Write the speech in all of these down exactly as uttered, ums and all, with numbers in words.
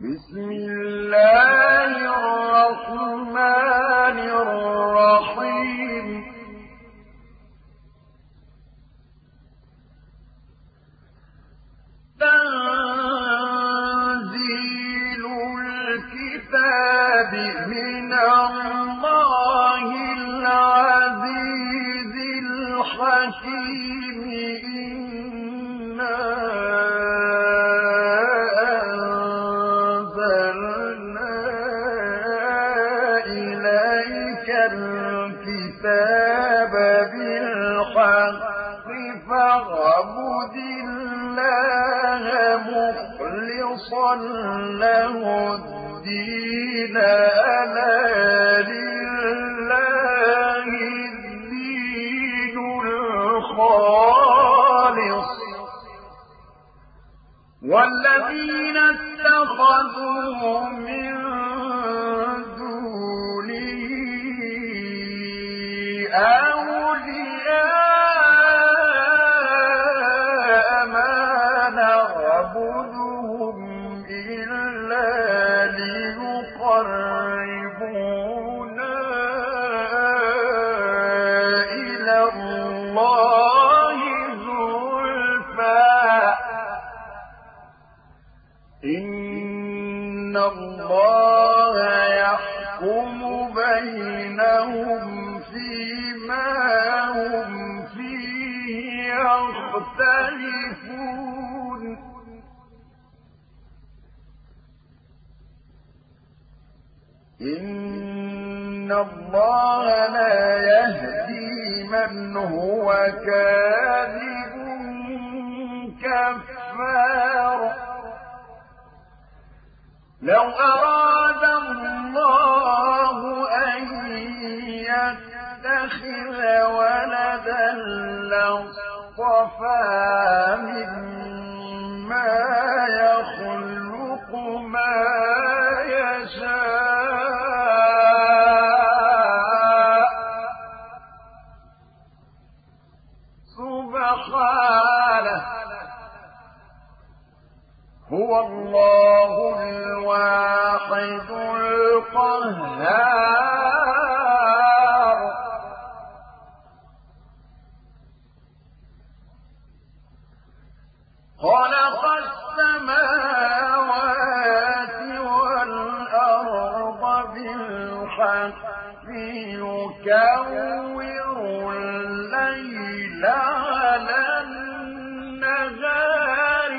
بسم الله الرحمن الرحيم تنزيل الكتاب من الله العزيز الحكيم إنا أنزلنا إليك الكتاب بالحق فاعبد الله مخلصا له الدين ألا لله الدين الخالص والذين اتخذوا من دونه أولياء ما نعبدهم إلا ليقربونا إلى الله زلفى إن الله يحكم بينهم فيما هم فيه يختلفون إن الله لا يهدي من هو كاذب كفار لو أراد الله أن يتخذ ولدا لاصطفى مما يخلق ما يشاء سبحانه هو الله الواحد القهار خلق السماوات والأرض بالحق يكور الليل على النهار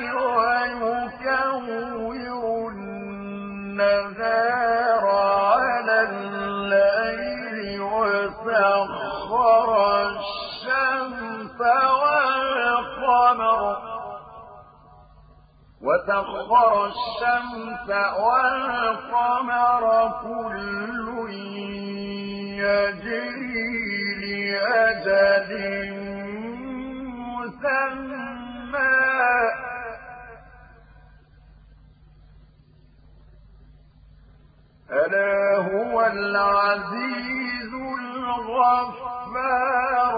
ويكور النهار على الليل وسخر الشمس والقمر وسخر الشمس والقمر كل يجري لأجل مسمى ألا هو العزيز الغفار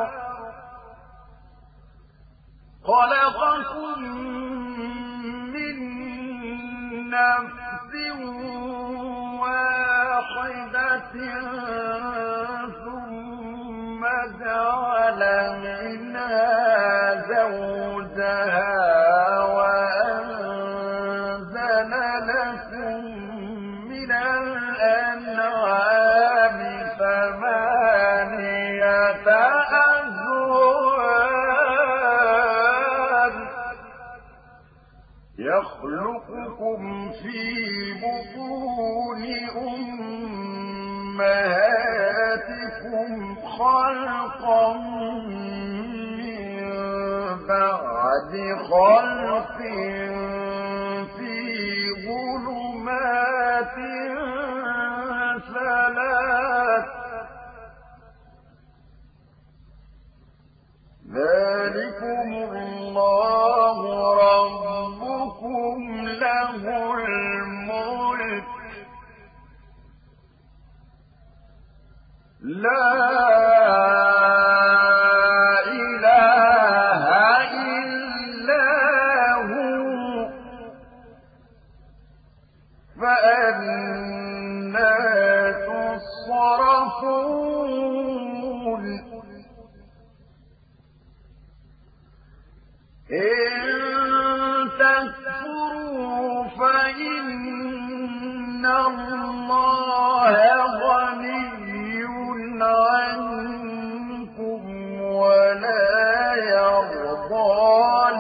خلقكم من نفس واحدة ثم جعل منها زوجها وأنزل لكم من الأنعام ثمانية أزواج يخلقكم في بطون أمهاتكم خلقا من بعد خلق في ظلمات ثلاث ذلكم الله ربكم له الملك لا إله إلا هو فأنى تصرفون إن تكفروا فإن الله غني عنكم ولا يرضى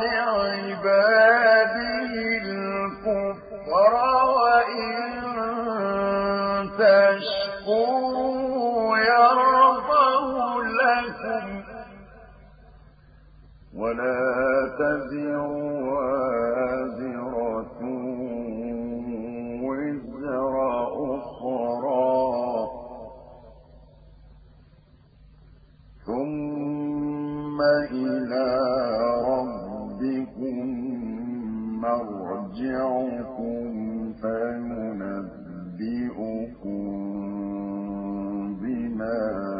لعباده الكفر وإن تشكروا يرضه لكم ولا تزر وازرة وزر أخرى ثم إلى ربكم مرجعكم فينبئكم بما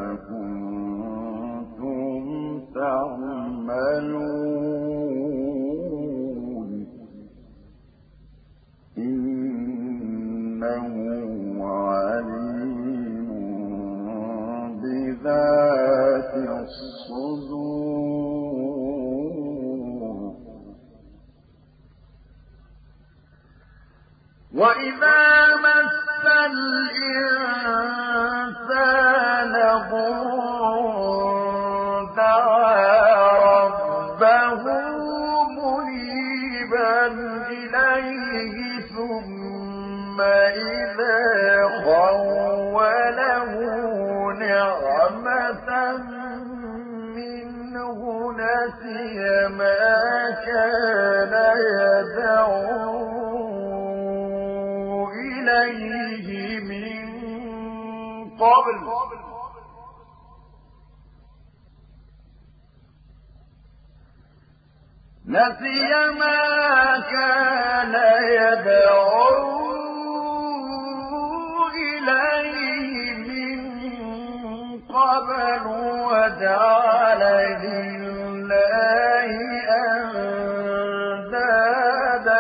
كنتم تعملون إنه عليم بذات الصدور وإذا مس الإنسان ضر دعا ربه منيبا إليه ثم إذا خوله نعمة منه نسي ما كان يدعو إليه من قبل نسي ما كان يدعو إليه من قبل وجعل لله أندادا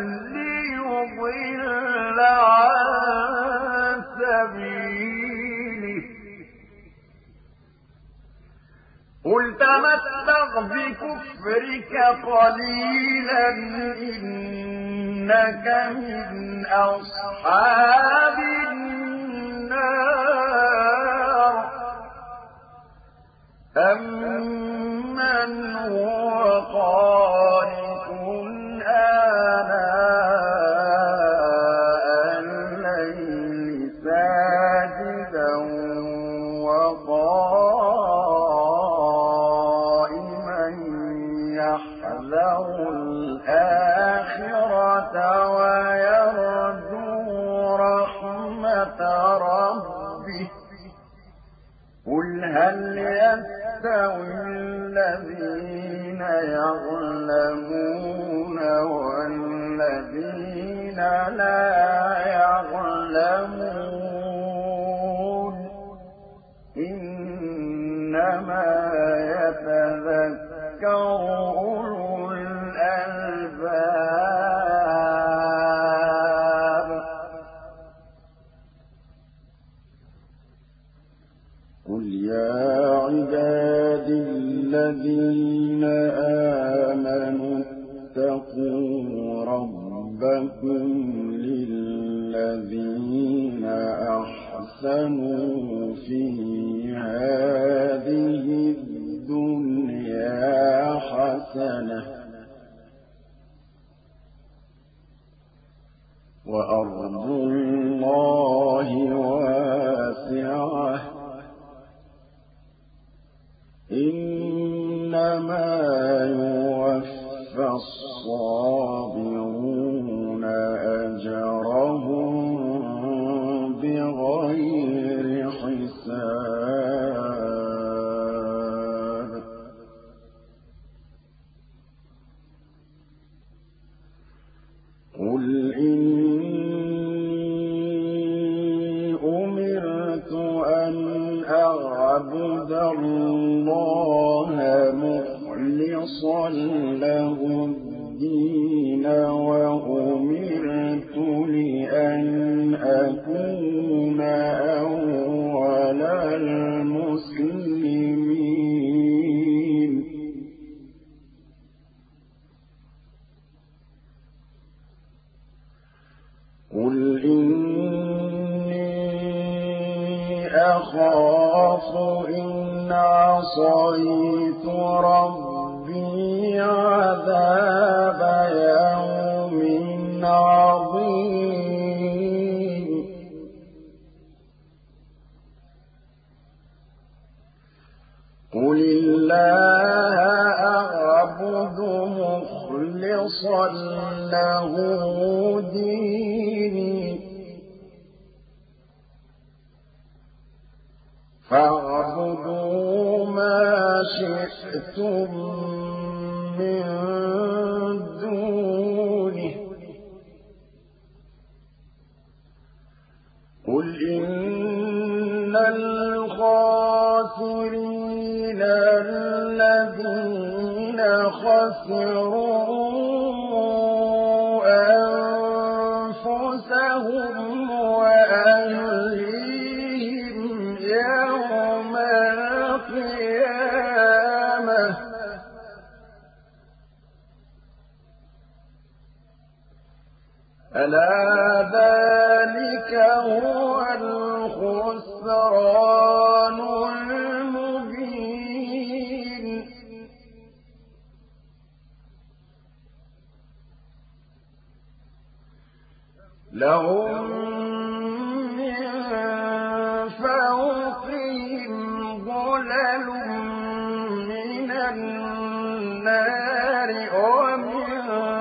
ليضل عن سبيله قل تمتع بكفرك قليلا إنك من أصحاب النار أمن هو قانت آناء الليل ساجدا وقائما يحذر الآخرة ويرجو رحمة ربه قل هل يستوي الذين يعلمون والذين لا يعلمون إنما يتذكر أولو الألباب قل يا عبادي الذين آمنوا اتقوا ربكم للذين أحسنوا في هذه الدنيا حسنة وأرض الله واسعة إنما يوفى الصابرون أجرهم بغير حساب قل إني أمرت أن أعبد الله مخلصا له الدين وأمرت لأن أخاف إن عصيت ربي عذاب يوم عظيم قل الله أعبد مخلصا له ديني فاعبدوا ما شئتم من دونه قل إن الخاسرين الذين خسروا أنفسهم وأهليهم يوم القيامة ألا ذلك هو الخسران المبين لهم من فوقهم ظلل من النار ومن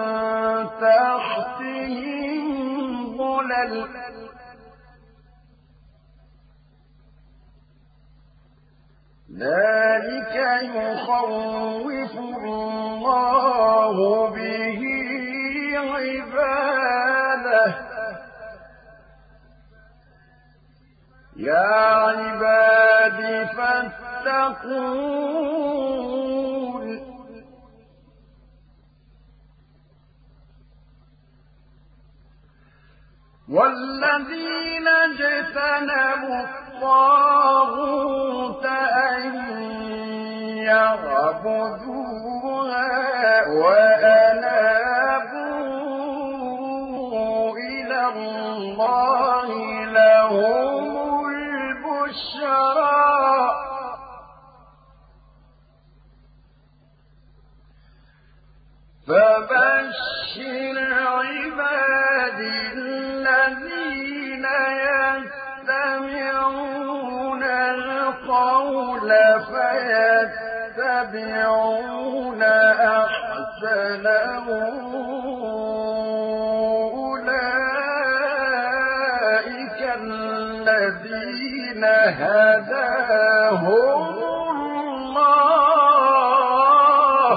تحتهم ظلل ذلك يخوف الله به عباده يا عباد فاتقون والذين اجتنبوا الطاغوت أن يعبدوها وأنابوا إلى الله لهم البشرى فبشر عبادي الذين يستمعون القول فيتبعون أحسنه أولئك الذين هداهم الله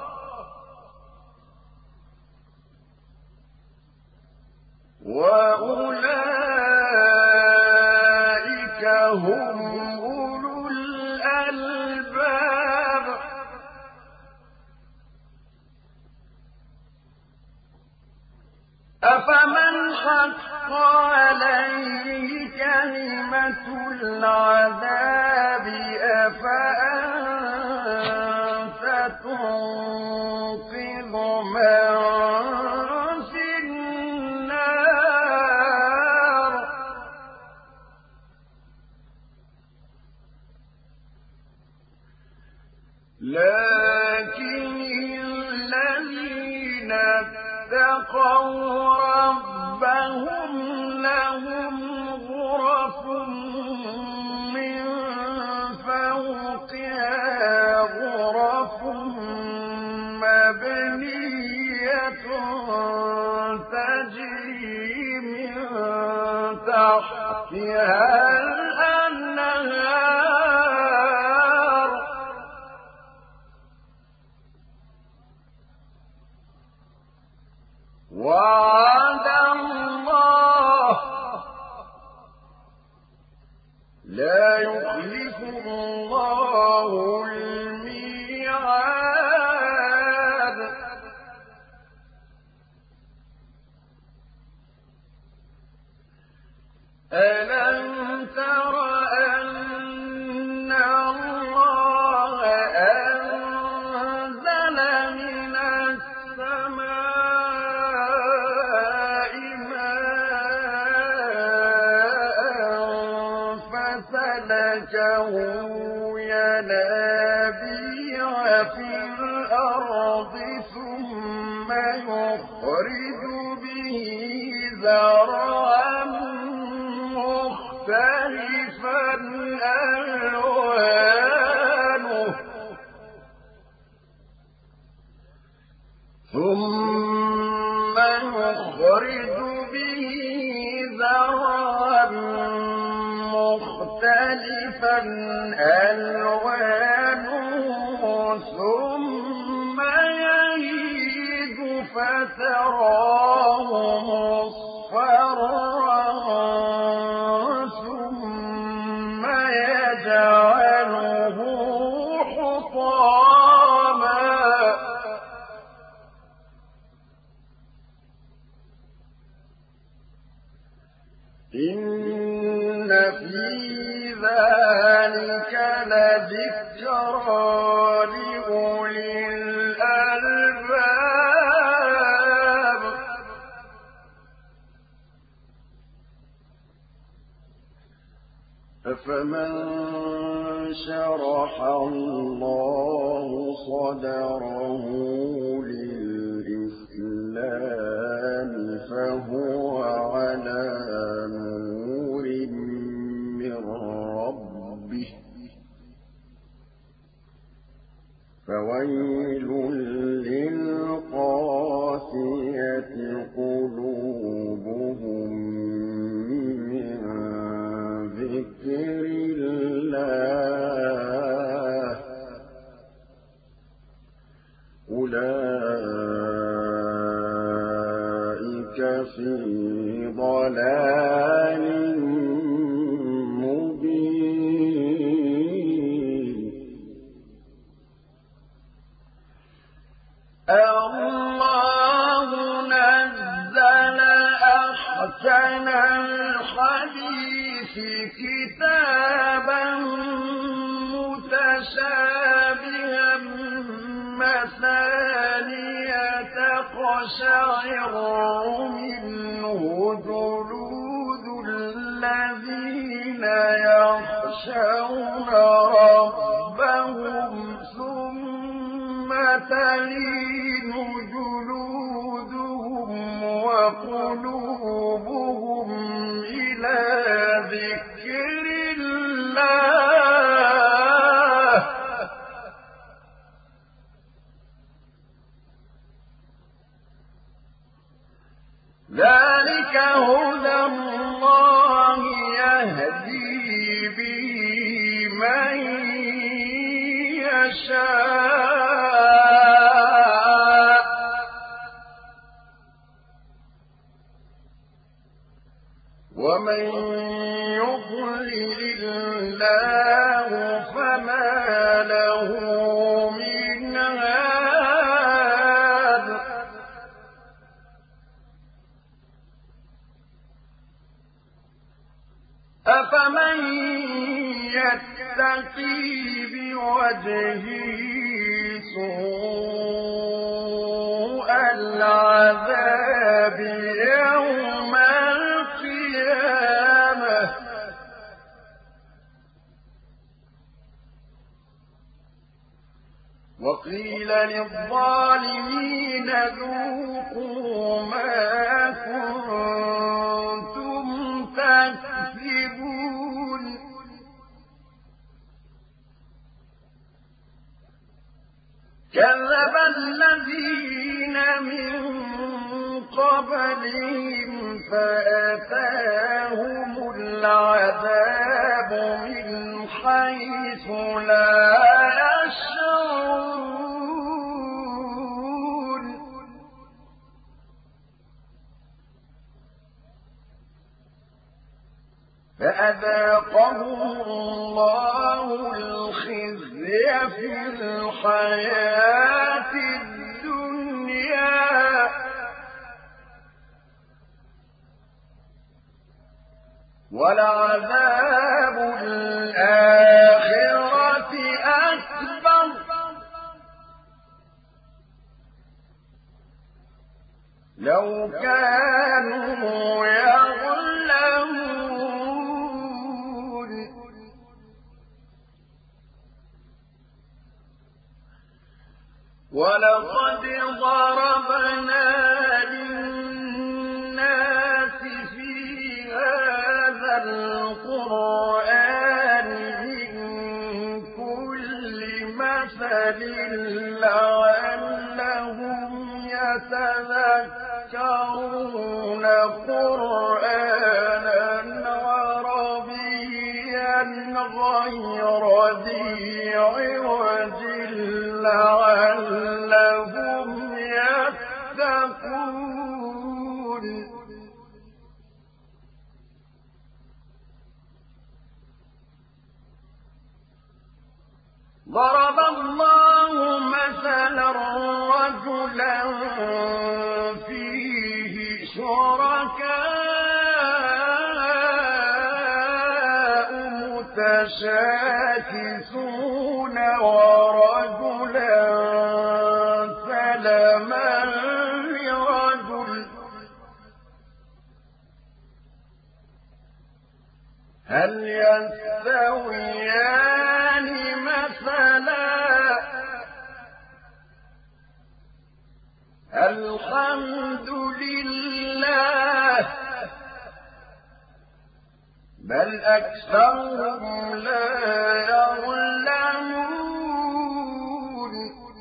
وأولئك هم أولو الألباب أفمن حق عليه كلمة العذاب أفأنت تنقذ من في النار لكن الذين اتقوا ربهم لهم غرف من فوقها غرف مبنية تجري من تحتها الأنهار وعد الله لا يخلف الله الميعاد ألم تر سلكه ينابيع في الأرض ثم يخرج به زرعا مختلفا ألوانه ثم يخرج به زرعا مختلفا ألوانه ثم يهيج فتراه مصفرا ثم يجعله حطاما إن في ذلك لذكرى لأولي الألباب أفمن شرح الله صدره للإسلام فهو على نور من ربه فويل للقاسية قلوبهم من ذكر الله أولئك في ضلال مبين الله نزل أحسن الحديث كتابا متشابها مثانية تقشعر منه جلود الذين يخشون ربهم ثم تلين جلودهم وقلوبهم إلى ذكر الله ذلك هدى الله يهدي به من يشاء ومن يضلل الله فما له من هاد أفمن يتقي بوجهه سوء العذاب يوم القيامة وقيل للظالمين ذوقوا ما كنتم تكسبون كذب الذين من قبلهم فأتاهم العذاب من حيث لا يشعرون فأذاقهم الله الخزي في الحياة الدنيا ولعذاب الآخرة أكبر لو كانوا يعلمون القرآن من كل مثل لعلهم يتذكرون قرآنا عربيا غير ذي عوج لعلهم يتقون ضرب الله مثلا رجلا فيه شركاء متشاكسون ورجلا سلما لرجل هل يستويان مثلا الحمد لله بل أكثرهم لا يعلمون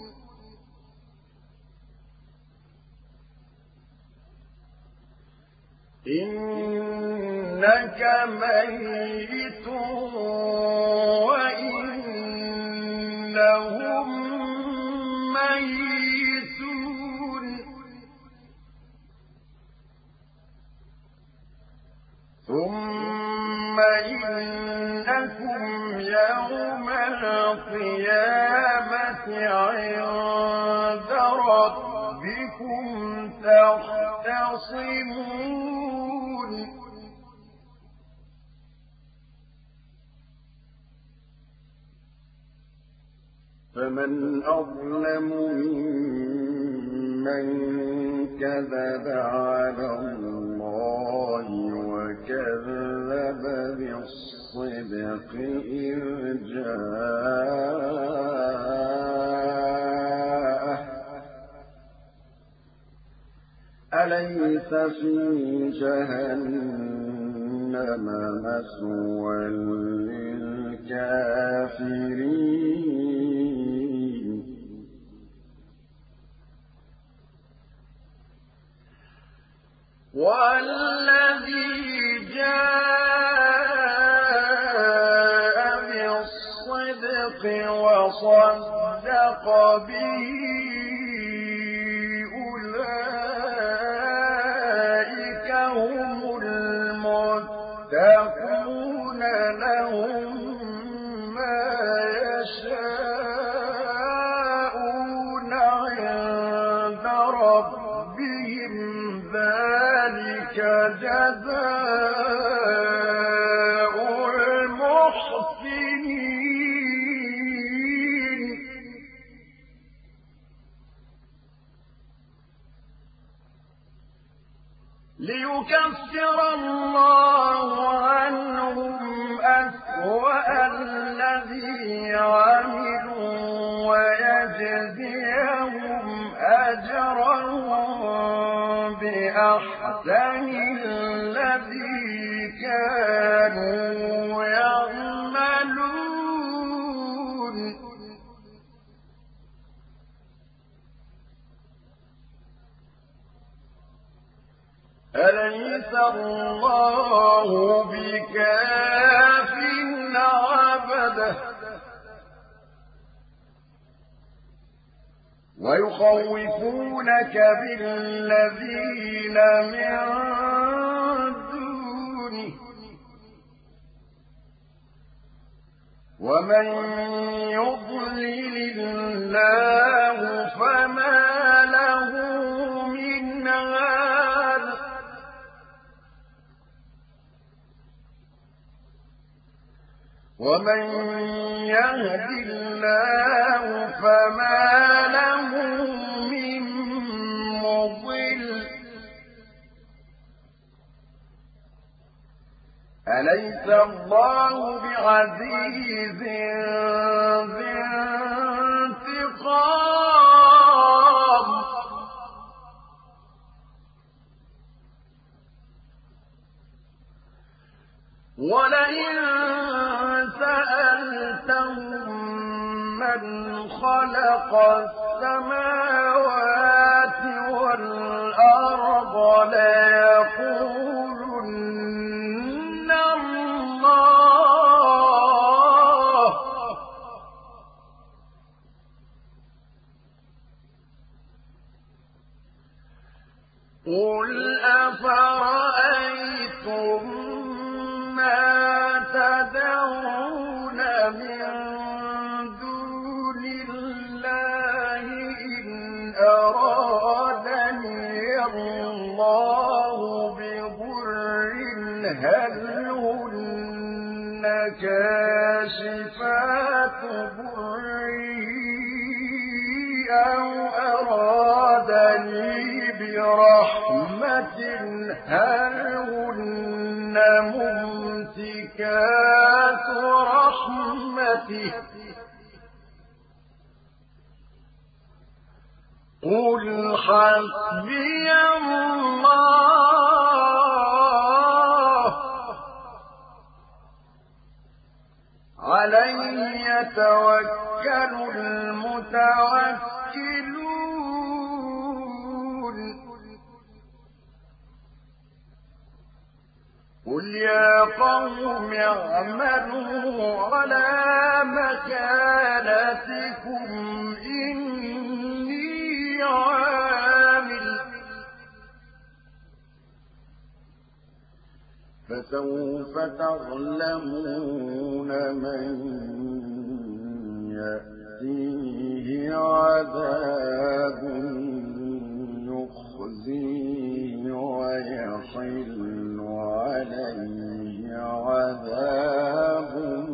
إنك ميت وإنهم ميتون ثم إنكم يوم القيامة عند ربكم تختصمون فمن أظلم ممن كذب على الله وكذب بالصدق إذ جاءه أليس في جهنم مثوى للكافرين والذي جاء بالصدق وصدق به أولئك هم المتقون لهم ما يشاءون عند ربهم ذلك جزاء المحسنين ليكفر الله عنهم أسوأ الذي عملوا ويجزيهم أجرهم بأحسن الذي كانوا يعملون أليس الله بكاف عبده ويخوفونك بالذين من دونه ومن يضلل الله فما له من هاد ومن يهد الله فما له من مضل أليس الله بعزيز ذي انتقام ولئن سألتهم من خلق السماوات والأرض ليقولن الله قل أفرأيتم ما تدعون من دون الله إن أرادني الله بضر هل هن كاشفات ضره أو أرادني برحمة هل هن ممسكات رحمته قل حسبي الله عليه يتوكل المتوكلون قل يا قوم اعملوا على مكانتكم إني عامل فسوف تعلمون من يأتيه عذاب يخزيه ويحل عليه عذاب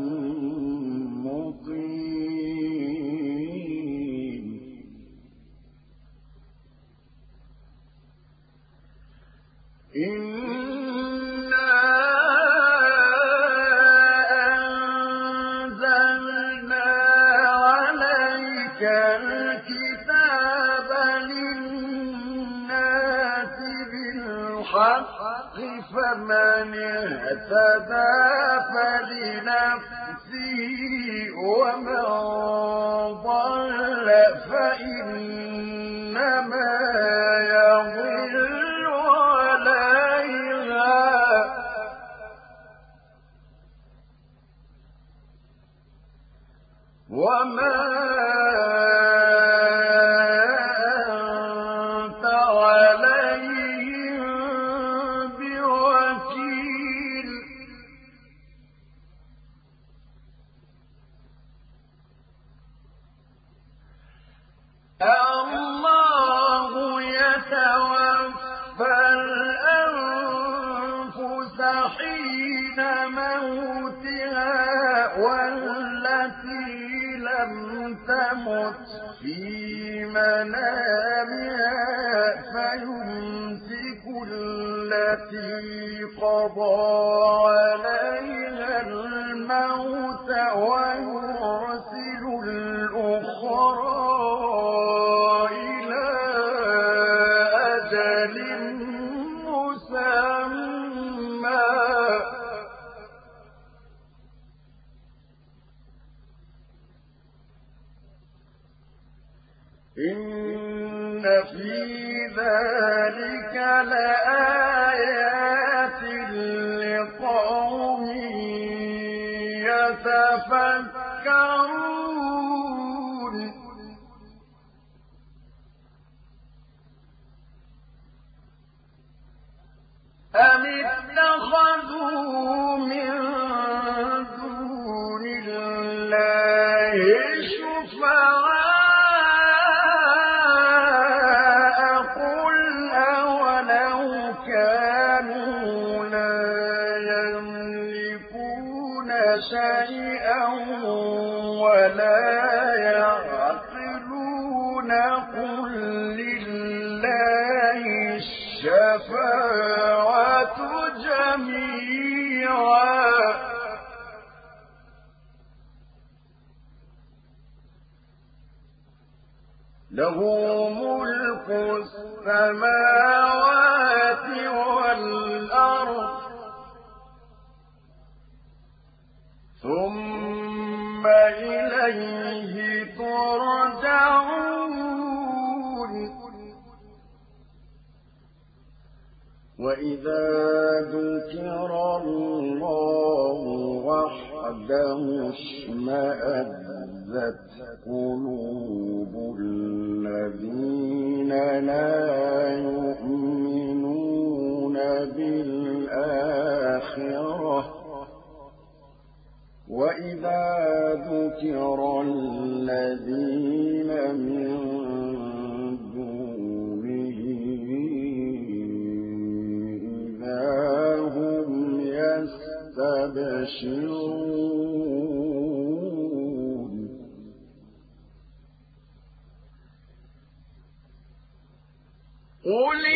مقيم إنا أنزلنا عليك الكتاب للناس بالحق فمن اهتدى فلنفسه ومن ضل فإنما يضل عليها وما أنت عليهم بوكيل الله يتوفى الأنفس حين موتها والتي لم تمت في منامها فيمسك التي قضى عليها الموت ويرسل الأخرى إلى أجل مسمى إن في ذلك لآيات لقوم يتفكرون أم اتخذوا من دون الله شفعاء قل أولو كانوا لا يملكون شيئا ولا يعقلون قل لله الشفاعة جميعا له ملك السماوات والأرض إليه ترجعون وإذا ذكر الله وحده اشمأزت قلوب الذين لا يؤمنون بالآخرة وإذا ذكر الذين من دونه إذا هم يستبشرون قل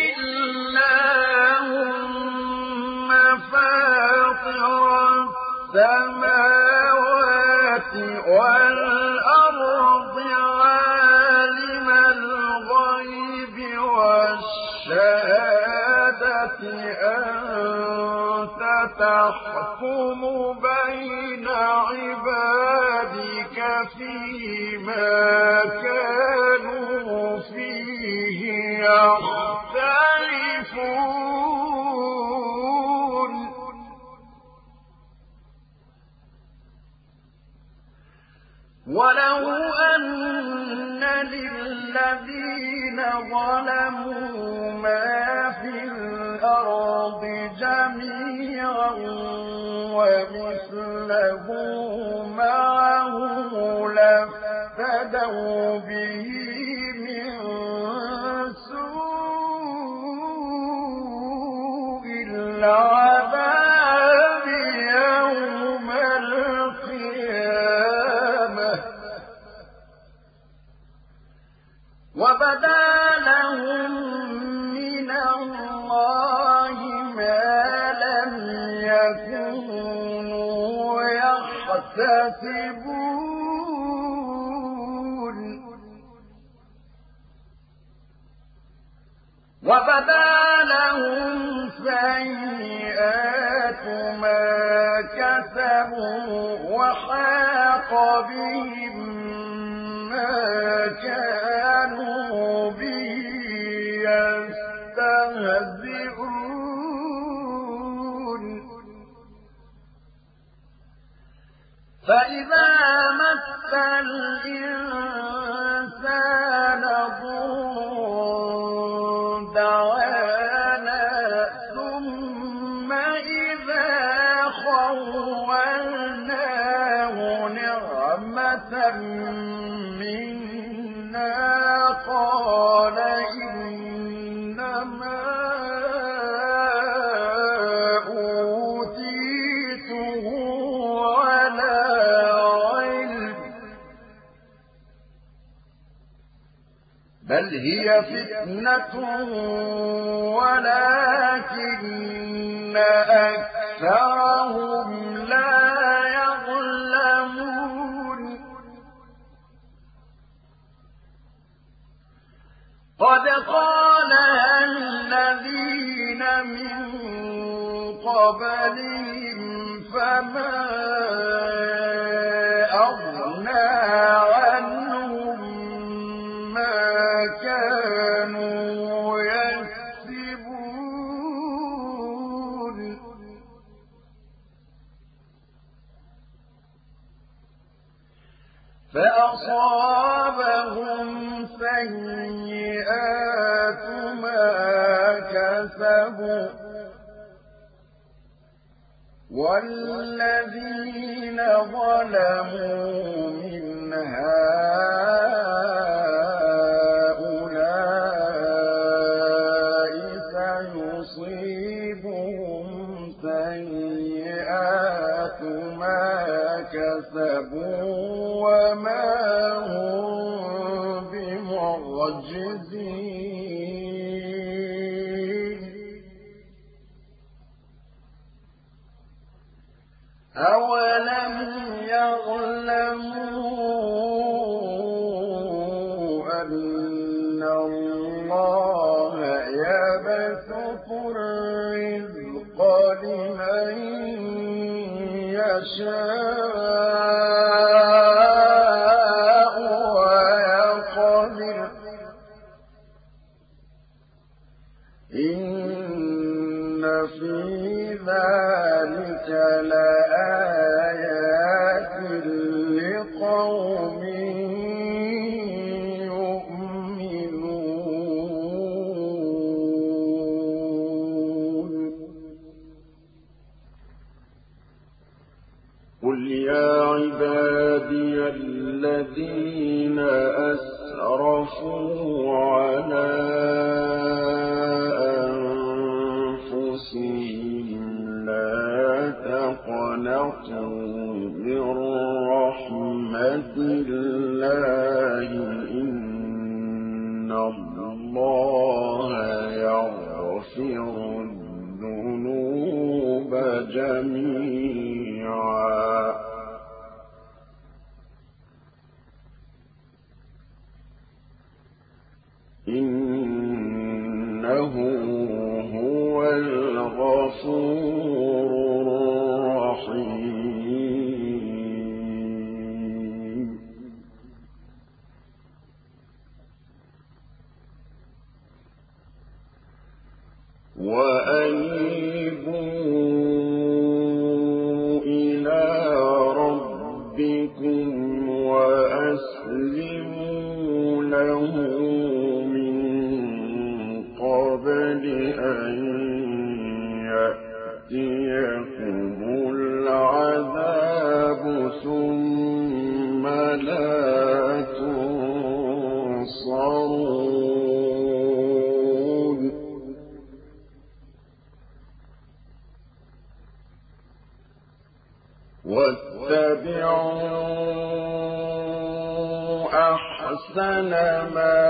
اللهم فاطر السماوات والأرض عالم الغيب والشهادة أنت تحكم بين عبادك فيما كانوا فيه يختلفون ولو أن للذين ظلموا ما في الأرض جميعا ومثله معه لافتدوا به من سوء العذاب يوم القيامة وبدا لهم من الله ما لم يكونوا يحتسبون وبدا لهم سيئات ما كسبوا وحاق بهم ما كانوا به يستهزئون فإذا مس الإنسان ضر دعانا ثم إذا خولناه نعمة منا قال إنما أوتيته على علم بل هي فتنة ولكن أكثرهم لا يعلمون قد قالها الذين من قبلهم فما أغنى عنهم ما كانوا يكسبون فأصابهم سيئات ما كسبوا والذين ظلموا من هؤلاء سيصيبهم سيئات ما كسبوا وما هم بمعجزين أولم يعلموا أن الله يبسط الرزق لمن يشاء ذلك لآيات لقوم يؤمنون. قل يا عبادي الذين أسرفوا على أنفسهم لا تقنطوا من رحمة الله إن الله يغفر الذنوب جميعا إنه هو الغفور الرحيم. وأنيبوا إلى ربكم وأسلموا له قبل أن يأتيكم العذاب ثم لا تنصرون. واتبعوا أحسن ما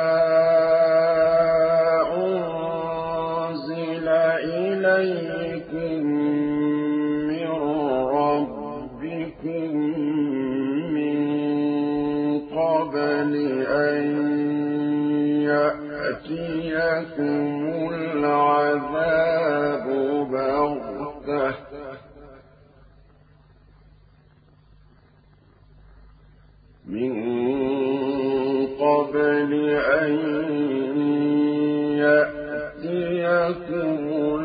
إليكم من ربكم من قبل أن يأتيكم العذاب بغتة من قبل أن يأتيكم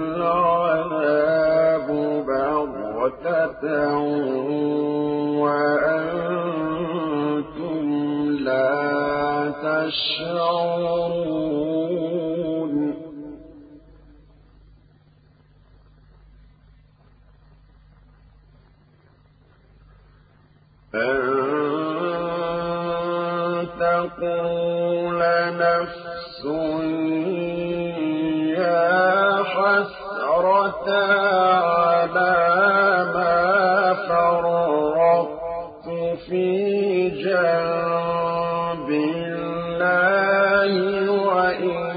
العذاب بغتة وأنتم لا تشعرون. أن تقول نفس يا حسرة على ما فرطت في جنب الله وإن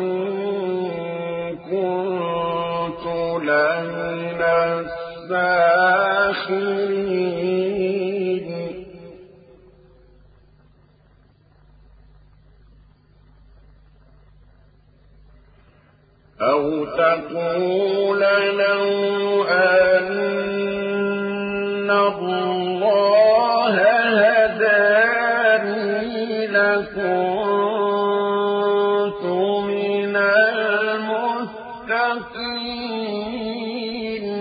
كنت لمن الساخرين. أو تقول لو أن الله هداني لكنت من المتقين.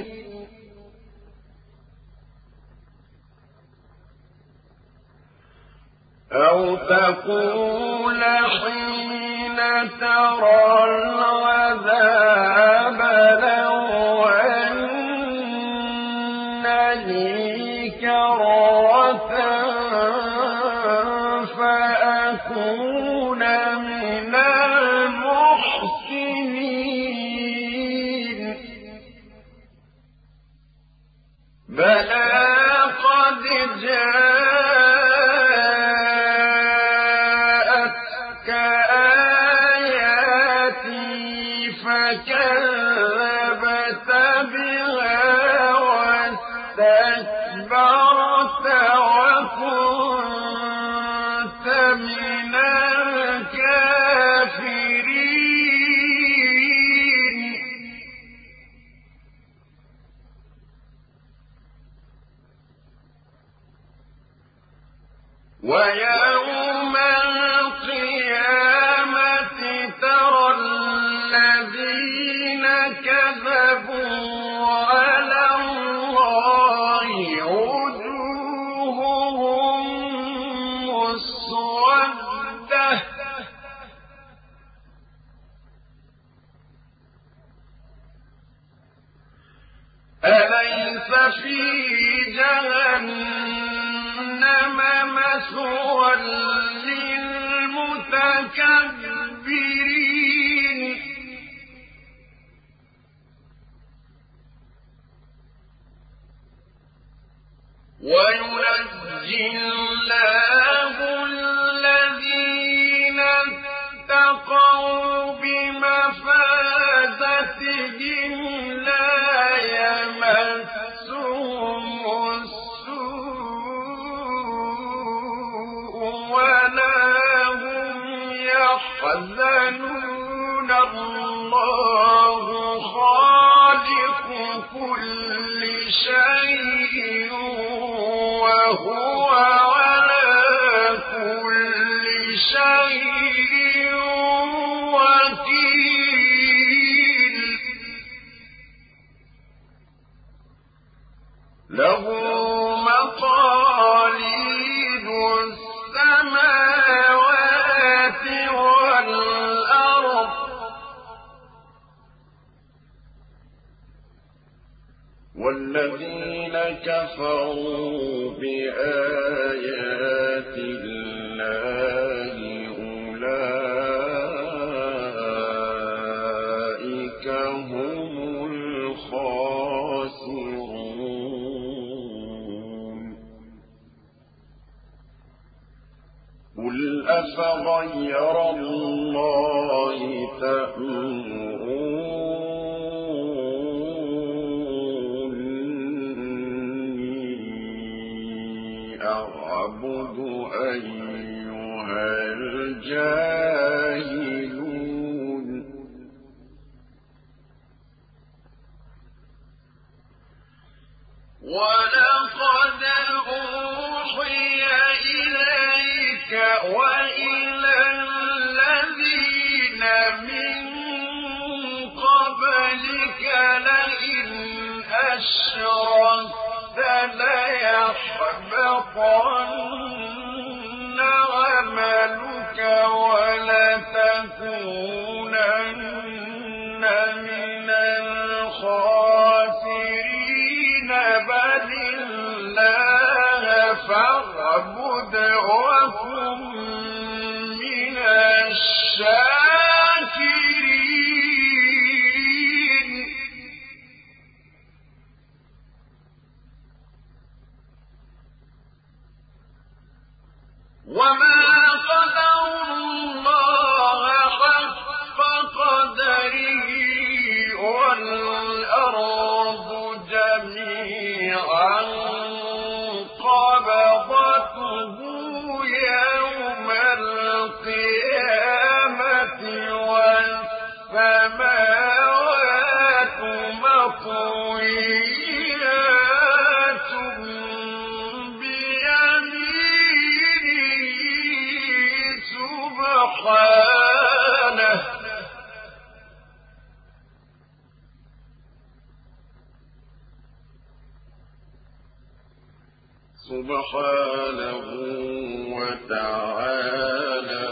أو تقول حين ترى العذاب لو أن لي كرة فأكون من المحسنين. بلى قد جاءتك آياتي فكذبت بها واستكبرت وكنت من الكافرين. ويوم القيامة ترى الذين كذبوا أليس في جهنم مثوى للمتكبرين وينجي الله الذين اتقوا بمفازتهم لا يمسهم السوء ولا هم يحزنون الله خالق كل شيء وهو على كل شيء وكيل له مقاليد السماوات والأرض والذين كفروا بآيات الله أولئك هم الخاسرون قل أفغير الله تأمرون أعبد أيها الجاهلون ولقد أوحي إليك وإلى الذين من قبلك لئن أشركت ليحبطن عملك ولتكونن من الخاسرين بل الله فاعبد وكن من الشاكرين وما قدروا الله حق قدره والأرض جميعا قبضته يوم القيامة والسماوات مطويات سبحانه سبحانه وتعالى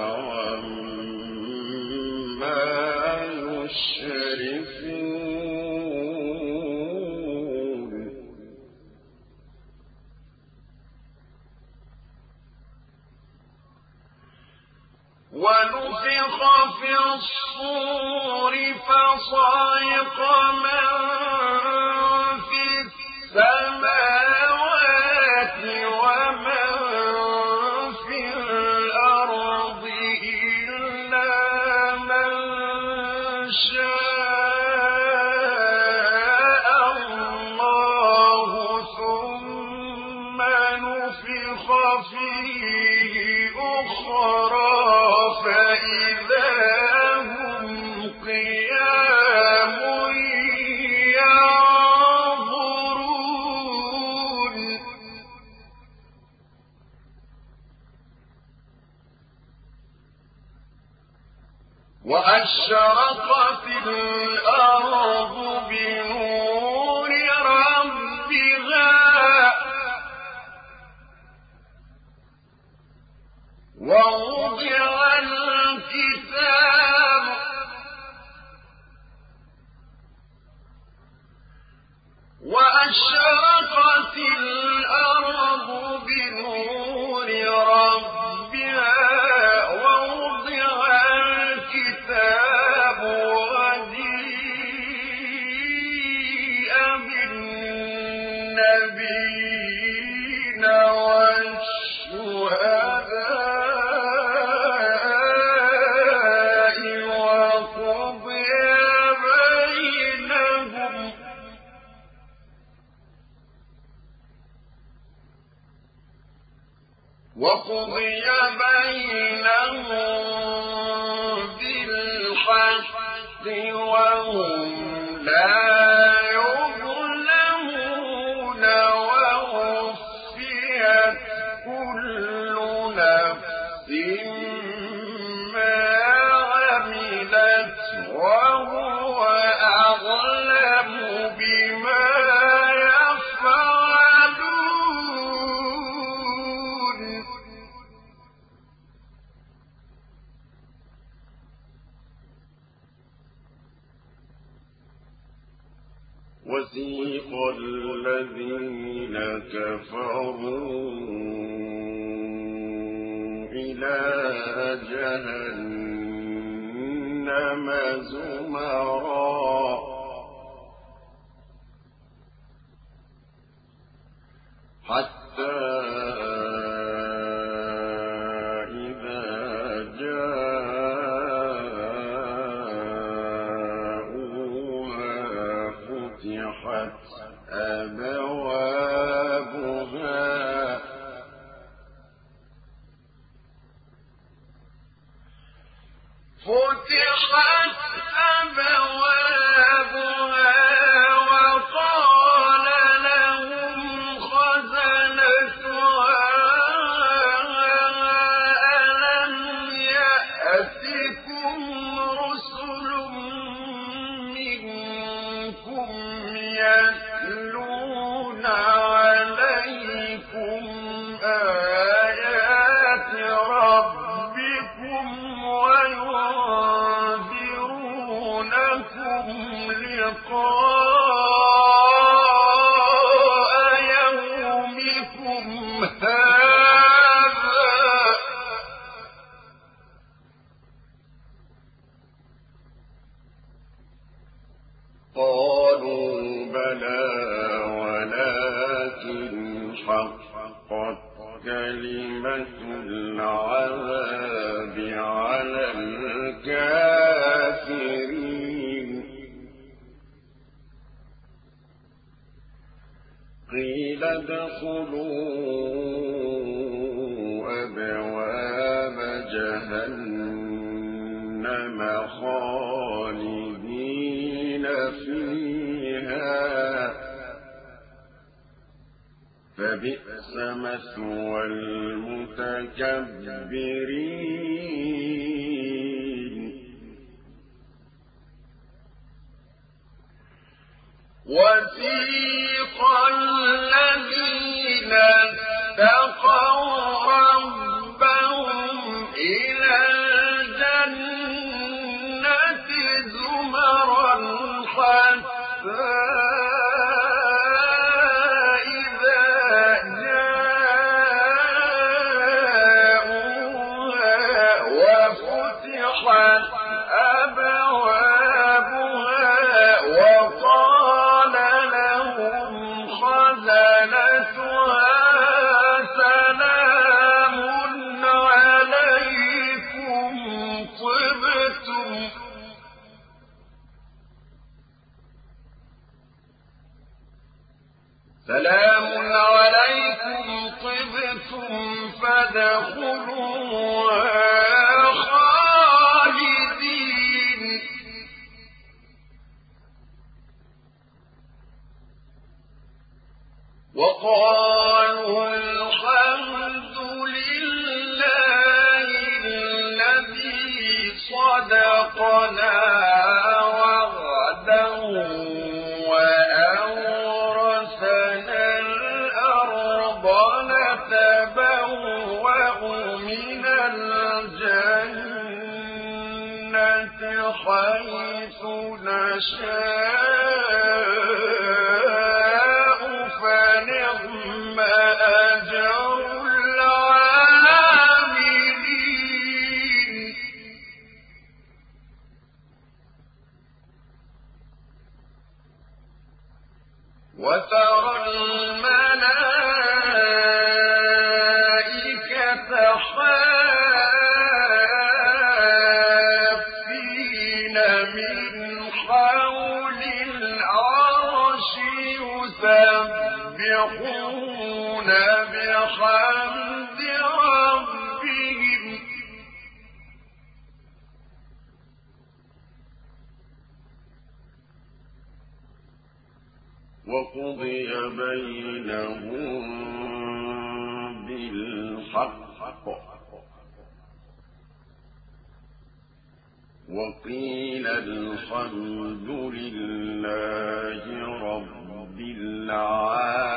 عما يشركون ونفخ في الصور فصعق من في السماوات ومن في الأرض إلا من شاء الله ثم نفخ فيه أخرى فإذا هم قيام ينظرون وأشرقت الأرض بنور ربها ووضع الكتاب وأشرقت الأرض بنور ربها ووضع الكتاب وجيء بالنبيين والشهداء وقضي بينهم وقضي بينهم بالحق وهم لا يظلمون ووفيت كل نفس ما عملت وهو أعلم بما وسيق الذين كفروا إلى جهنم زمرا حتى إذا جاءوها فتحت أبوابها فتحت أبوابها وقال لهم خزنتها ألم يأتكم رسل منكم يتلون عليكم آيات ربكم وينذرونكم لقاء يومكم هذا قالوا بلى ولكن حقت كلمة العذاب على الكافرين قيل ادخلوا أبواب جهنم خالدين فيها فبئس مثوى المتكبرين وسيق الذين اتقوا ربهم إلى الجنة زمرا حتى سلام عليكم طبتم فادخلوها خالدين وقالوا الحمد لله الذي صدقنا وعده حيث نشاء وترى الملائكة حافين من حول العرش يسبحون بحمد ربهم وقضي بينهم بالحق وقيل الحمد لله رب العالمين.